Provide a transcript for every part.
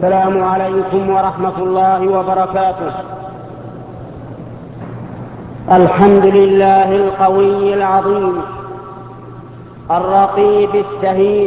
السلام عليكم ورحمة الله وبركاته. الحمد لله القوي العظيم الرقيب الشهيد،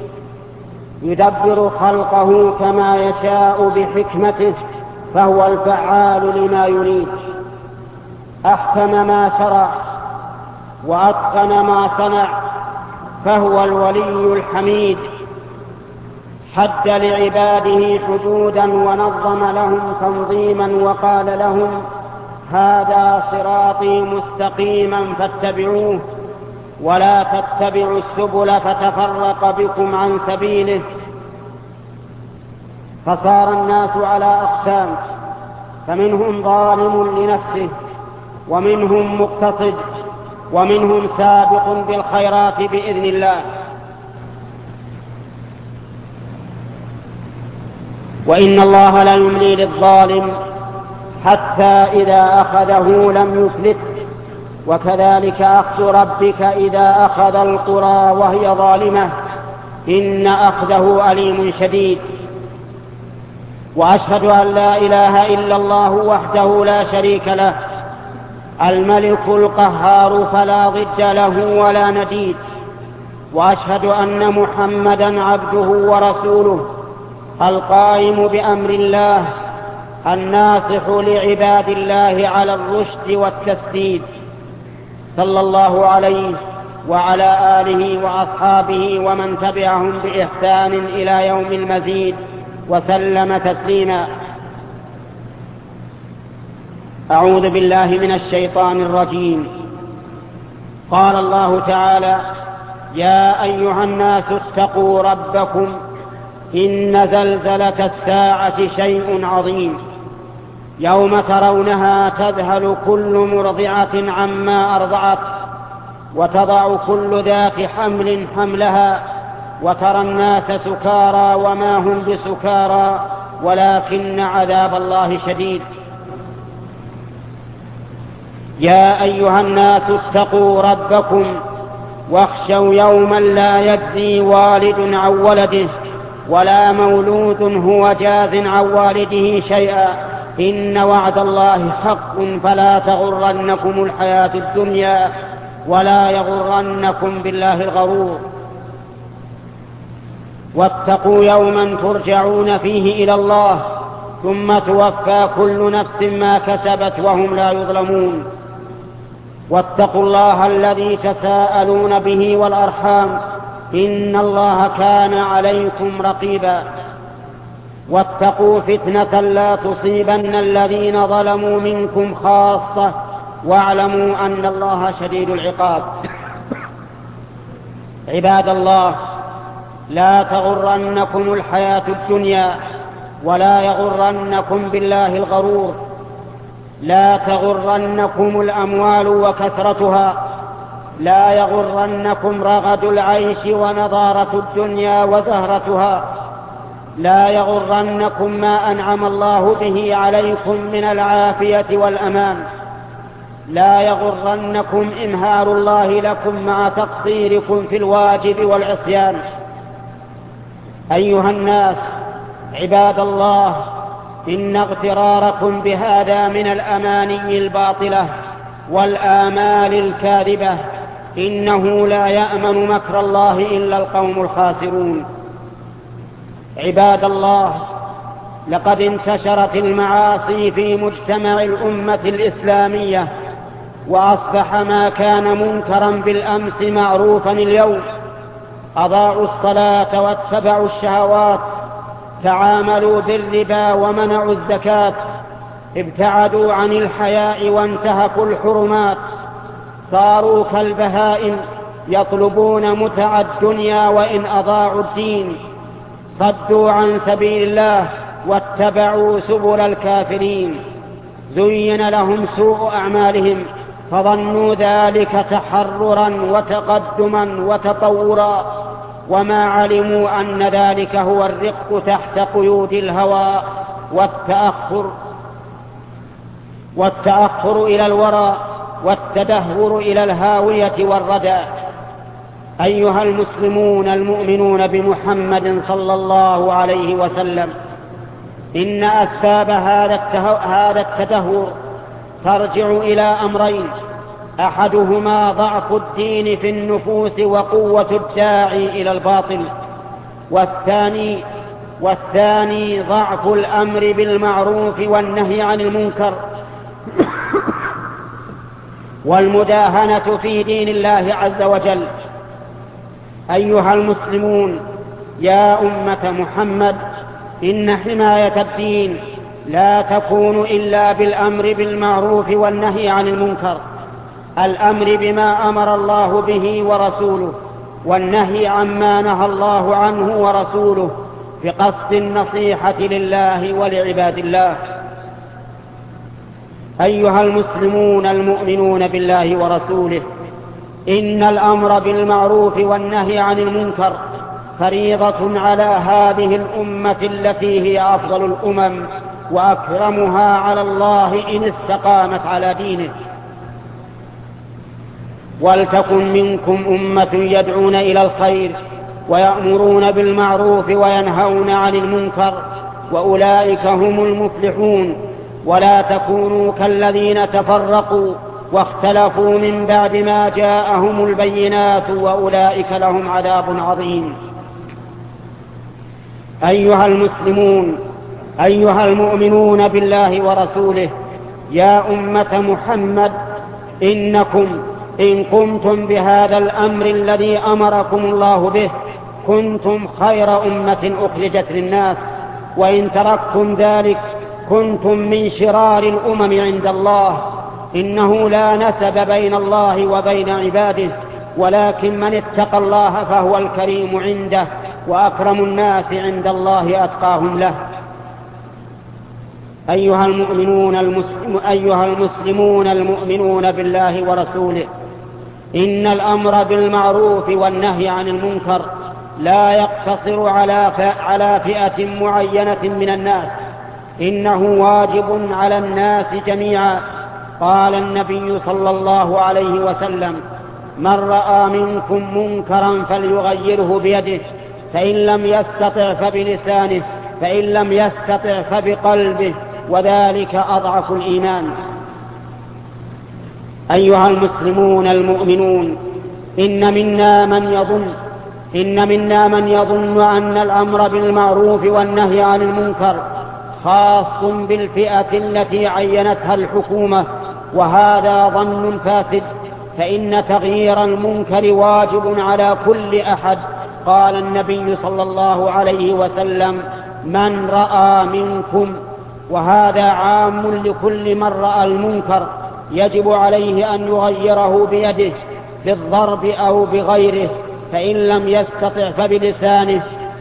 يدبر خلقه كما يشاء بحكمته، فهو الفعال لما يريد. أحكم ما شرع وأتقن ما صنع، فهو الولي الحميد. حد لعباده حدودا ونظم لهم تنظيما، وقال لهم: هذا صراطي مستقيما فاتبعوه ولا تتبعوا السبل فتفرق بكم عن سبيله. فصار الناس على أقسام، فمنهم ظالم لنفسه، ومنهم مقتصد، ومنهم سابق بالخيرات بإذن الله. وإن الله لا يملي للظالم حتى إذا أخذه لم يفلته، وكذلك أخذ ربك إذا أخذ القرى وهي ظالمة، إن أخذه أليم شديد. وأشهد أن لا إله إلا الله وحده لا شريك له، الملك القهار فلا ضد له ولا نديد. وأشهد أن محمدا عبده ورسوله، القائم بأمر الله، الناصح لعباد الله على الرشد والتسديد، صلى الله عليه وعلى آله وأصحابه ومن تبعهم بإحسان إلى يوم المزيد، وسلم تسليما. أعوذ بالله من الشيطان الرجيم. قال الله تعالى: يا أيها الناس اتقوا ربكم إن زلزلة الساعة شيء عظيم، يوم ترونها تذهل كل مرضعة عما أرضعت، وتضع كل ذات حمل حملها، وترى الناس سكارى وما هم بسكارى ولكن عذاب الله شديد. يا أيها الناس اتقوا ربكم واخشوا يوما لا يجزي والد عن ولده ولا مولود هو جاز عن والده شيئا، إن وعد الله حق فلا تغرنكم الحياة الدنيا ولا يغرنكم بالله الغرور. واتقوا يوما ترجعون فيه إلى الله ثم توفى كل نفس ما كسبت وهم لا يظلمون. واتقوا الله الذي تساءلون به والأرحام، إن الله كان عليكم رقيبا. واتقوا فتنة لا تصيبن الذين ظلموا منكم خاصة، واعلموا أن الله شديد العقاب. عباد الله، لا تغرنكم الحياة الدنيا ولا يغرنكم بالله الغرور. لا تغرنكم الأموال وكثرتها، لا يغرنكم رغد العيش ونضارة الدنيا وزهرتها، لا يغرنكم ما أنعم الله به عليكم من العافية والأمان، لا يغرنكم إمهال الله لكم مع تقصيركم في الواجب والعصيان. أيها الناس عباد الله، إن اغتراركم بهذا من الأماني الباطلة والآمال الكاذبة، إنه لا يأمن مكر الله إلا القوم الخاسرون. عباد الله، لقد انتشرت المعاصي في مجتمع الأمة الإسلامية، وأصبح ما كان منكرا بالأمس معروفا اليوم. أضاعوا الصلاة واتبعوا الشهوات، تعاملوا بالربا ومنعوا الزكاة، ابتعدوا عن الحياء وانتهكوا الحرمات، صاروا كالبهائم يطلبون متع الدنيا وإن أضاعوا الدين، صدوا عن سبيل الله واتبعوا سبل الكافرين. زين لهم سوء أعمالهم فظنوا ذلك تحررا وتقدما وتطورا، وما علموا أن ذلك هو الرق تحت قيود الهوى والتأخر إلى الورى والتدهور إلى الهاوية والردى. أيها المسلمون المؤمنون بمحمد صلى الله عليه وسلم، إن أسباب هذا التدهور ترجع إلى أمرين: أحدهما ضعف الدين في النفوس وقوة الداعي إلى الباطل، والثاني ضعف الأمر بالمعروف والنهي عن المنكر والمداهنة في دين الله عز وجل. أيها المسلمون، يا أمة محمد، إن حماية الدين لا تكون إلا بالأمر بالمعروف والنهي عن المنكر، الأمر بما أمر الله به ورسوله، والنهي عما نهى الله عنه ورسوله، بقصد النصيحة لله ولعباد الله. أيها المسلمون المؤمنون بالله ورسوله، إن الأمر بالمعروف والنهي عن المنكر فريضة على هذه الأمة التي هي أفضل الأمم وأكرمها على الله إن استقامت على دينه. ولتكن منكم أمة يدعون إلى الخير ويأمرون بالمعروف وينهون عن المنكر، وأولئك هم المفلحون. ولا تكونوا كالذين تفرقوا واختلفوا من بعد ما جاءهم البينات، وأولئك لهم عذاب عظيم. أيها المسلمون، أيها المؤمنون بالله ورسوله، يا أمة محمد، إنكم إن قمتم بهذا الأمر الذي أمركم الله به كنتم خير أمة أخرجت للناس، وإن تركتم ذلك كنتم من شرار الأمم عند الله. إنه لا نسب بين الله وبين عباده، ولكن من اتقى الله فهو الكريم عنده، وأكرم الناس عند الله أتقاهم له. أيها المسلمون المؤمنون بالله ورسوله، إن الأمر بالمعروف والنهي عن المنكر لا يقتصر على فئة معينة من الناس، إنه واجب على الناس جميعا. قال النبي صلى الله عليه وسلم: من رأى منكم منكرا فليغيره بيده، فإن لم يستطع فبلسانه، فإن لم يستطع فبقلبه، وذلك أضعف الإيمان. أيها المسلمون المؤمنون، إن منا من يظن أن الأمر بالمعروف والنهي عن المنكر خاص بالفئة التي عينتها الحكومة، وهذا ظن فاسد، فإن تغيير المنكر واجب على كل أحد. قال النبي صلى الله عليه وسلم: من رأى منكم، وهذا عام لكل من رأى المنكر، يجب عليه أن يغيره بيده بالضرب أو بغيره، فإن لم يستطع فبلسانه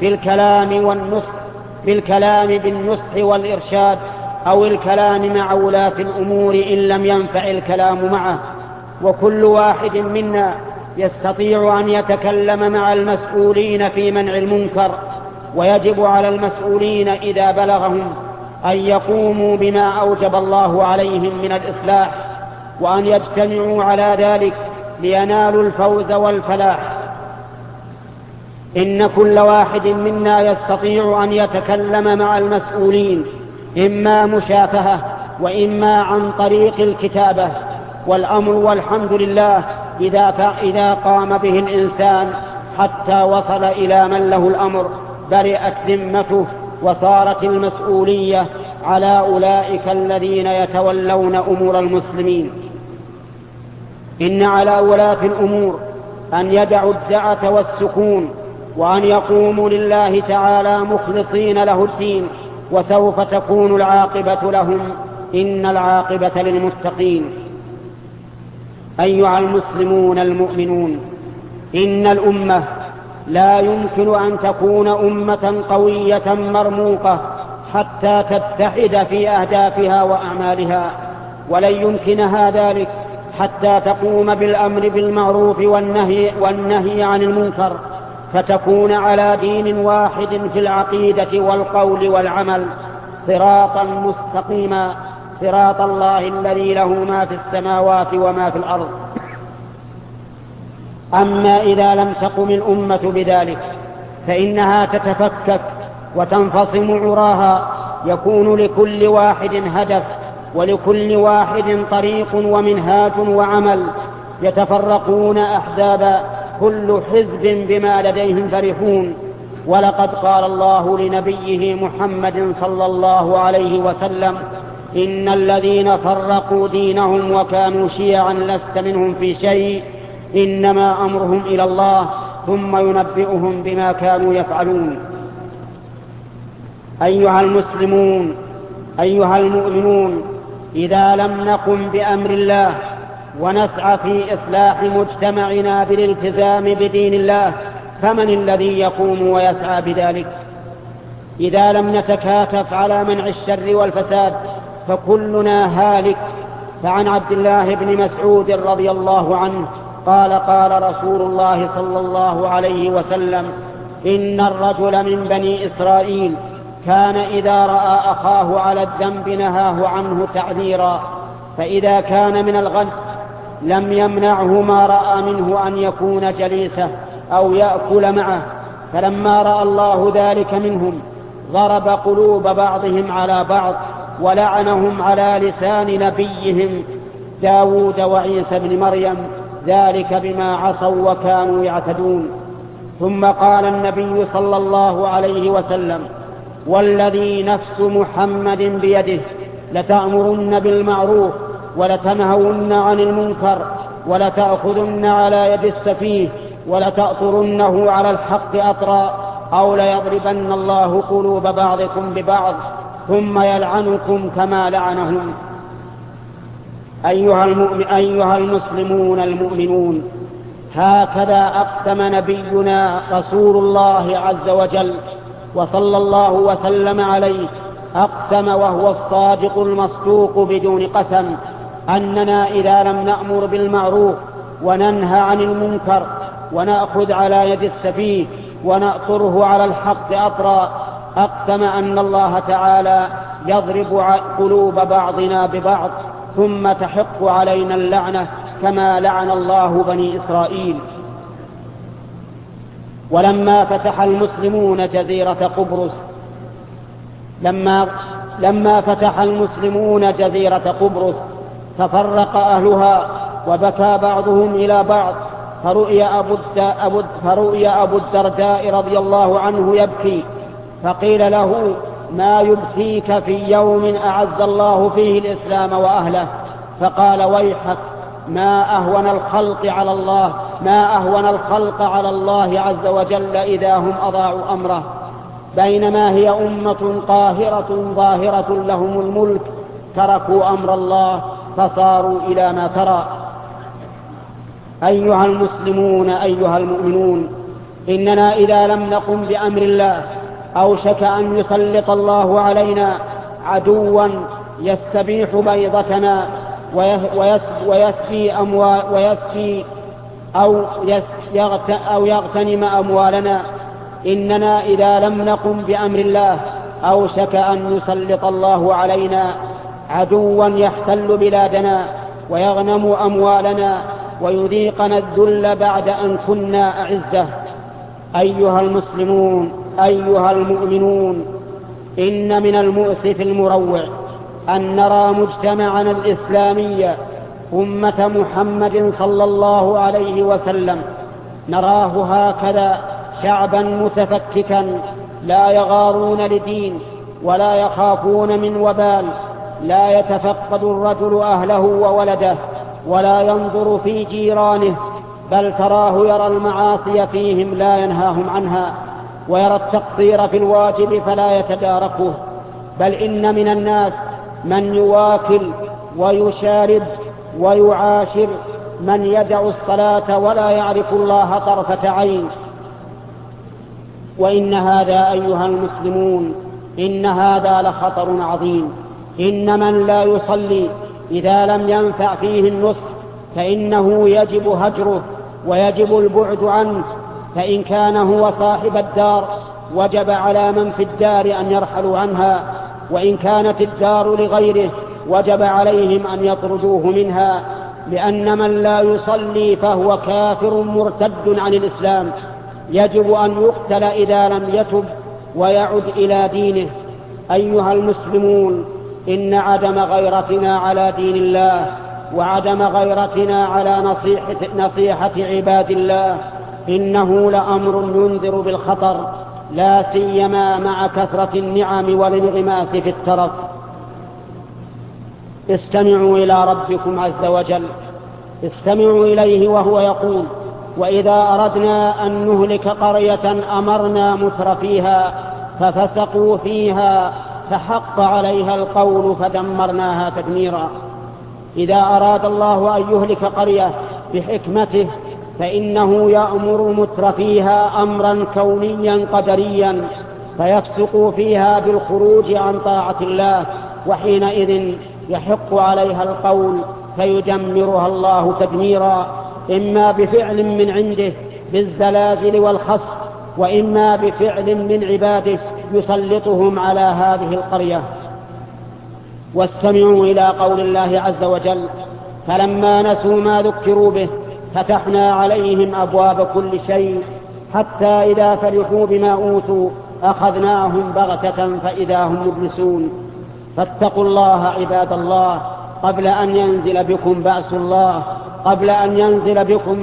بالكلام بالنصح والإرشاد، أو الكلام مع ولاة الأمور إن لم ينفع الكلام معه. وكل واحد منا يستطيع أن يتكلم مع المسؤولين في منع المنكر، ويجب على المسؤولين إذا بلغهم أن يقوموا بما أوجب الله عليهم من الإصلاح، وأن يجتمعوا على ذلك لينالوا الفوز والفلاح. إن كل واحد منا يستطيع أن يتكلم مع المسؤولين، إما مشافهة وإما عن طريق الكتابة، والأمر والحمد لله إذا قام به الإنسان حتى وصل إلى من له الأمر برئت ذمته، وصارت المسؤولية على أولئك الذين يتولون أمور المسلمين. إن على ولاة الأمور أن يدعوا الدعة والسكون، وأن يقوموا لله تعالى مخلصين له الدين، وسوف تكون العاقبة لهم، إن العاقبة للمتقين. أيها المسلمون المؤمنون، إن الأمة لا يمكن أن تكون أمة قوية مرموقة حتى تتحد في أهدافها وأعمالها، ولن يمكنها ذلك حتى تقوم بالأمر بالمعروف والنهي عن المنكر، فتكون على دين واحد في العقيدة والقول والعمل، صراطا مستقيما، صراط الله الذي له ما في السماوات وما في الأرض. أما إذا لم تقم الأمة بذلك فإنها تتفكك وتنفصم عراها، يكون لكل واحد هدف ولكل واحد طريق ومنهاج وعمل، يتفرقون أحزابا كل حزب بما لديهم فرحون. ولقد قال الله لنبيه محمد صلى الله عليه وسلم: إن الذين فرقوا دينهم وكانوا شيعا لست منهم في شيء، إنما أمرهم إلى الله ثم ينبئهم بما كانوا يفعلون. أيها المسلمون، أيها المؤمنون، إذا لم نقم بأمر الله ونسعى في إصلاح مجتمعنا بالالتزام بدين الله، فمن الذي يقوم ويسعى بذلك؟ إذا لم نتكاتف على منع الشر والفساد فكلنا هالك. فعن عبد الله بن مسعود رضي الله عنه قال: قال رسول الله صلى الله عليه وسلم: إن الرجل من بني إسرائيل كان إذا رأى أخاه على الذنب نهاه عنه تعذيرا، فإذا كان من الغد لم يمنعه ما رأى منه أن يكون جليسه أو يأكل معه. فلما رأى الله ذلك منهم ضرب قلوب بعضهم على بعض ولعنهم على لسان نبيهم داود وعيسى بن مريم، ذلك بما عصوا وكانوا يعتدون. ثم قال النبي صلى الله عليه وسلم: والذي نفس محمد بيده لتأمرن بالمعروف ولتنهون عن المنكر ولتأخذن على يد السفيه ولتأطرنه على الحق أطرا، أو ليضربن الله قلوب بعضكم ببعض ثم يلعنكم كما لعنهم. أيها المسلمون المؤمنون، هكذا أقسم نبينا رسول الله عز وجل وصلى الله وسلم عليه، أقسم وهو الصادق المصدوق بدون قسم أننا إذا لم نأمر بالمعروف وننهى عن المنكر ونأخذ على يد السفيه ونأطره على الحق أطرا، أقسم أن الله تعالى يضرب قلوب بعضنا ببعض ثم تحق علينا اللعنة كما لعن الله بني إسرائيل. ولما فتح المسلمون جزيرة قبرص لما فتح المسلمون جزيرة قبرص تفرق أهلها وبكى بعضهم إلى بعض، فرؤي أبو الدرداء رضي الله عنه يبكي، فقيل له: ما يبكيك في يوم أعز الله فيه الإسلام وأهله؟ فقال: ويحك، ما أهون الخلق على الله عز وجل إذا هم أضاعوا أمره، بينما هي أمة قاهرة ظاهرة لهم الملك تركوا أمر الله فصاروا إلى ما ترى. أيها المسلمون، أيها المؤمنون، إننا إذا لم نقم بأمر الله أوشك أن يسلط الله علينا عدوا يستبيح بيضتنا أو يغتنم أموالنا. إننا إذا لم نقم بأمر الله أوشك أن يسلط الله علينا عدوا يحتل بلادنا ويغنم أموالنا ويذيقنا الذل بعد أن كنا أعزة. أيها المسلمون، أيها المؤمنون، إن من المؤسف المروع أن نرى مجتمعنا الإسلامي أمة محمد صلى الله عليه وسلم، نراه هكذا شعبا متفككا لا يغارون لدين ولا يخافون من وبال، لا يتفقد الرجل أهله وولده ولا ينظر في جيرانه، بل تراه يرى المعاصي فيهم لا ينهاهم عنها، ويرى التقصير في الواجب فلا يتداركه، بل إن من الناس من يواكل ويشارد ويعاشر من يدع الصلاة ولا يعرف الله طرفة عين. وإن هذا أيها المسلمون، إن هذا لخطر عظيم. إن من لا يصلي إذا لم ينفع فيه النصح فإنه يجب هجره ويجب البعد عنه، فإن كان هو صاحب الدار وجب على من في الدار أن يرحلوا عنها، وإن كانت الدار لغيره وجب عليهم أن يطردوه منها، لأن من لا يصلي فهو كافر مرتد عن الإسلام، يجب أن يقتل إذا لم يتب ويعد إلى دينه. أيها المسلمون، إن عدم غيرتنا على دين الله وعدم غيرتنا على نصيحة عباد الله إنه لأمر ينذر بالخطر، لا سيما مع كثرة النعم والانغماس في الترف. استمعوا إلى ربكم عز وجل، استمعوا إليه وهو يقول: وإذا أردنا أن نهلك قرية أمرنا مترفيها ففسقوا فيها فحق عليها القول فدمرناها تدميرا. إذا أراد الله أن يهلك قرية بحكمته فإنه يأمر مترفيها أمرا كونيا قدريا فيفسقوا فيها بالخروج عن طاعة الله، وحينئذ يحق عليها القول فيدمرها الله تدميرا، إما بفعل من عنده بالزلازل والخسف، وإما بفعل من عباده يسلطهم على هذه القرية. واستمعوا إلى قول الله عز وجل: فلما نسوا ما ذكروا به فتحنا عليهم أبواب كل شيء حتى إذا فرحوا بما أوتوا أخذناهم بغتة فإذا هم مبلسون. فاتقوا الله عباد الله قبل أن ينزل بكم بأس الله، قبل أن ينزل بكم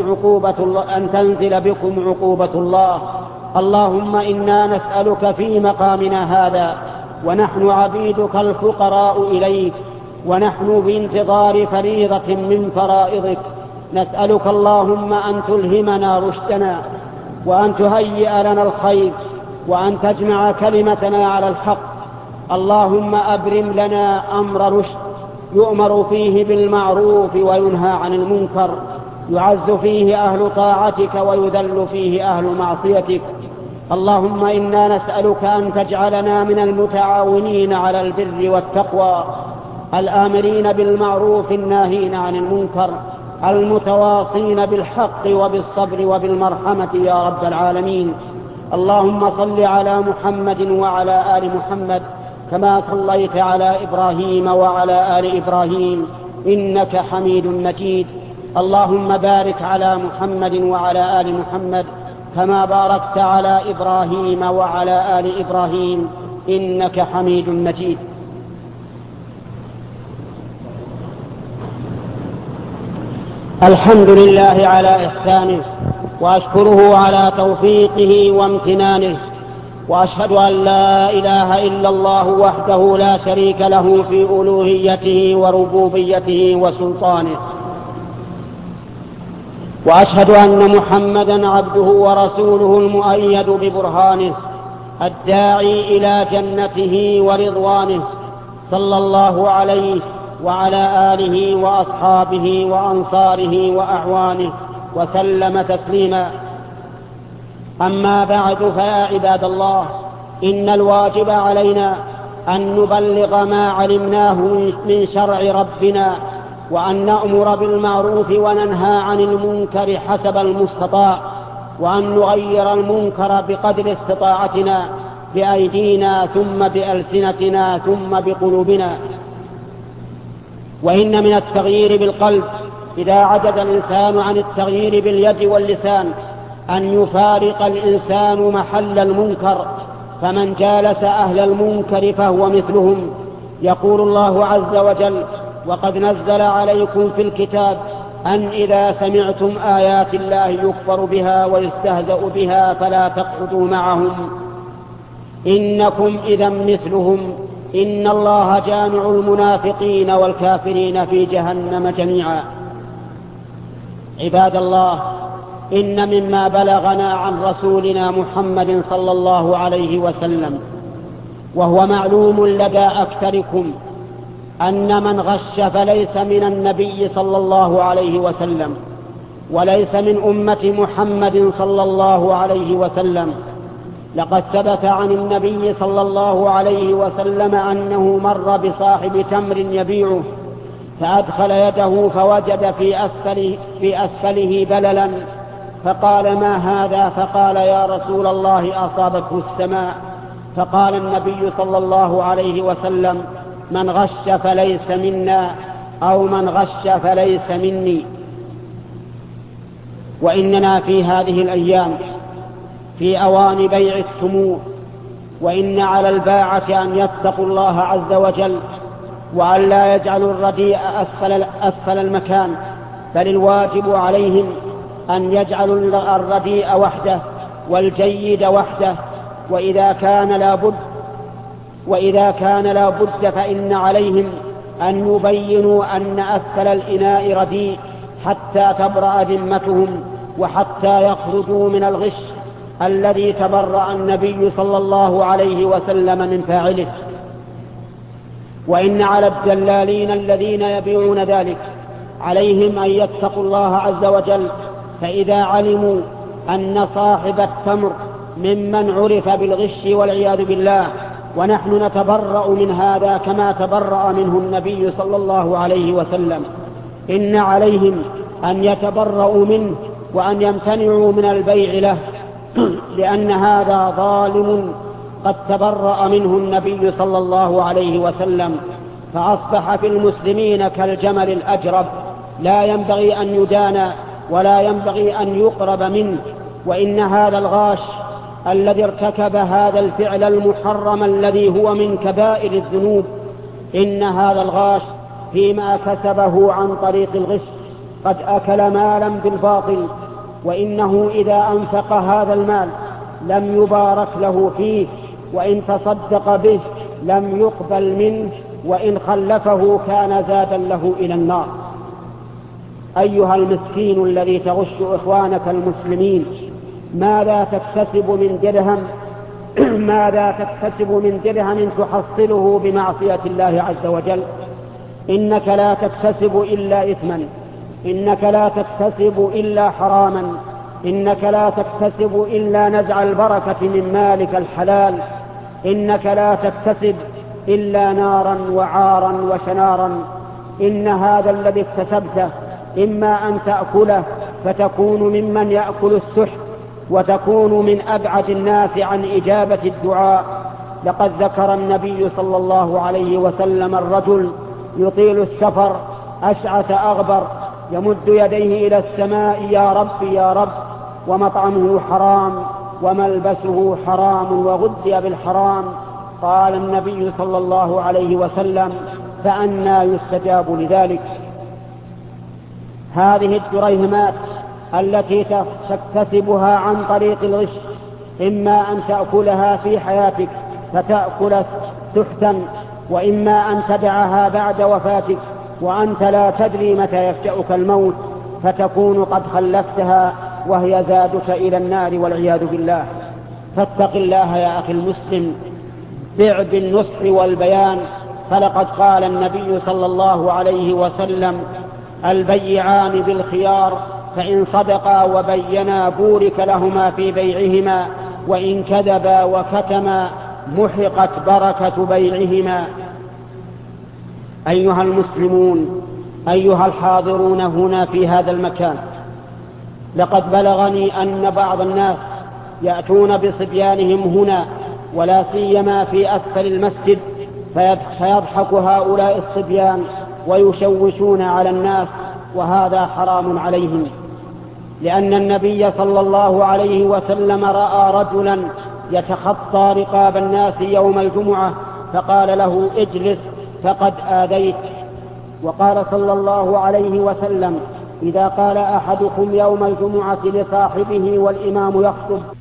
تنزل بكم عقوبة الله. اللهم إنا نسألك في مقامنا هذا ونحن عبيدك الفقراء إليك ونحن بانتظار فريضة من فرائضك، نسألك اللهم أن تلهمنا رشدنا وأن تهيئ لنا الخير وأن تجمع كلمتنا على الحق. اللهم أبرم لنا أمر رشد يؤمر فيه بالمعروف وينهى عن المنكر، يعز فيه أهل طاعتك ويذل فيه أهل معصيتك. اللهم إنا نسألك أن تجعلنا من المتعاونين على البر والتقوى، الآمرين بالمعروف الناهين عن المنكر، المتواصين بالحق وبالصبر وبالمرحمة يا رب العالمين. اللهم صل على محمد وعلى آل محمد كما صليت على إبراهيم وعلى آل إبراهيم إنك حميد مجيد. اللهم بارك على محمد وعلى آل محمد كما باركت على إبراهيم وعلى آل إبراهيم إنك حميد مجيد. الحمد لله على إحسانه، وأشكره على توفيقه وامتنانه، وأشهد أن لا إله إلا الله وحده لا شريك له في ألوهيته وربوبيته وسلطانه، وأشهد أن محمدا عبده ورسوله المؤيد ببرهانه الداعي إلى جنته ورضوانه، صلى الله عليه وعلى آله وأصحابه وأنصاره وأعوانه وسلم تسليما. أما بعد، فيا عباد الله، إن الواجب علينا أن نبلغ ما علمناه من شرع ربنا، وأن نأمر بالمعروف وننهى عن المنكر حسب المستطاع، وأن نغير المنكر بقدر استطاعتنا بأيدينا ثم بألسنتنا ثم بقلوبنا. وإن من التغيير بالقلب إذا عجز الإنسان عن التغيير باليد واللسان أن يفارق الإنسان محل المنكر، فمن جالس أهل المنكر فهو مثلهم. يقول الله عز وجل: وقد نزل عليكم في الكتاب أن إذا سمعتم آيات الله يكفر بها ويستهزأ بها فلا تقعدوا معهم إنكم إذا مثلهم إن الله جامع المنافقين والكافرين في جهنم جميعا. عباد الله، إن مما بلغنا عن رسولنا محمد صلى الله عليه وسلم وهو معلوم لدى أكثركم أن من غش فليس من النبي صلى الله عليه وسلم وليس من أمة محمد صلى الله عليه وسلم. لقد ثبت عن النبي صلى الله عليه وسلم أنه مر بصاحب تمر يبيعه فأدخل يده فوجد في أسفله بللا، فقال: ما هذا؟ فقال: يا رسول الله أصابته السماء. فقال النبي صلى الله عليه وسلم: من غش فليس منا، أو من غش فليس مني. وإننا في هذه الأيام في أوان بيع التمور، وإن على الباعة أن يتقوا الله عز وجل وأن لا يجعلوا الرديء أسفل المكان، بل الواجب عليهم أن يجعلوا الرديء وحده والجيد وحده، وإذا كان لا بد فإن عليهم أن يبينوا أن أسفل الإناء رديء حتى تبرأ ذمتهم وحتى يخرجوا من الغش الذي تبرأ النبي صلى الله عليه وسلم من فاعله. وإن على الدلالين الذين يبيعون ذلك عليهم أن يتقوا الله عز وجل، فإذا علموا أن صاحب التمر ممن عرف بالغش والعياذ بالله، ونحن نتبرأ من هذا كما تبرأ منه النبي صلى الله عليه وسلم، إن عليهم أن يتبرأوا منه وأن يمتنعوا من البيع له، لأن هذا ظالم قد تبرأ منه النبي صلى الله عليه وسلم، فأصبح في المسلمين كالجمل الأجرب، لا ينبغي أن يدان ولا ينبغي أن يقرب منه. وإن هذا الغاش الذي ارتكب هذا الفعل المحرم الذي هو من كبائر الذنوب، إن هذا الغاش فيما كسبه عن طريق الغش قد أكل مالا بالباطل، وإنه إذا أنفق هذا المال لم يبارك له فيه، وإن تصدق به لم يقبل منه، وإن خلفه كان زادا له إلى النار. أيها المسكين الذي تغش إخوانك المسلمين، ماذا تكتسب من درهم تحصله بمعصية الله عز وجل؟ إنك لا تكتسب إلا إثما، إنك لا تكتسب إلا حراما، إنك لا تكتسب إلا نزع البركة من مالك الحلال، إنك لا تكتسب إلا نارا وعارا وشنارا. إن هذا الذي اكتسبته إما أن تأكله فتكون ممن يأكل السحت، وتكون من أبعد الناس عن إجابة الدعاء. لقد ذكر النبي صلى الله عليه وسلم الرجل يطيل السفر أشعث أغبر يمد يديه إلى السماء: يا رب يا رب، ومطعمه حرام وملبسه حرام وغذي بالحرام. قال النبي صلى الله عليه وسلم: فأنى يستجاب لذلك؟ هذه الدريهمات التي تكتسبها عن طريق الغش إما أن تأكلها في حياتك فتأكل سحتا، وإما أن تدعها بعد وفاتك وأنت لا تدري متى يفجأك الموت فتكون قد خلفتها وهي زادك إلى النار والعياذ بالله. فاتق الله يا أخي المسلم، بع بالنصح والبيان، فلقد قال النبي صلى الله عليه وسلم: البيعان بالخيار، فإن صدقا وبينا بورك لهما في بيعهما، وإن كذبا وكتما محقت بركة بيعهما. أيها المسلمون، أيها الحاضرون هنا في هذا المكان، لقد بلغني أن بعض الناس يأتون بصبيانهم هنا ولا سيما في أسفل المسجد، فيضحك هؤلاء الصبيان ويشوشون على الناس، وهذا حرام عليهم، لأن النبي صلى الله عليه وسلم رأى رجلا يتخطى رقاب الناس يوم الجمعة فقال له: اجلس فقد آذيت. وقال صلى الله عليه وسلم: إذا قال أحدكم يوم الجمعة لصاحبه والإمام يخطب: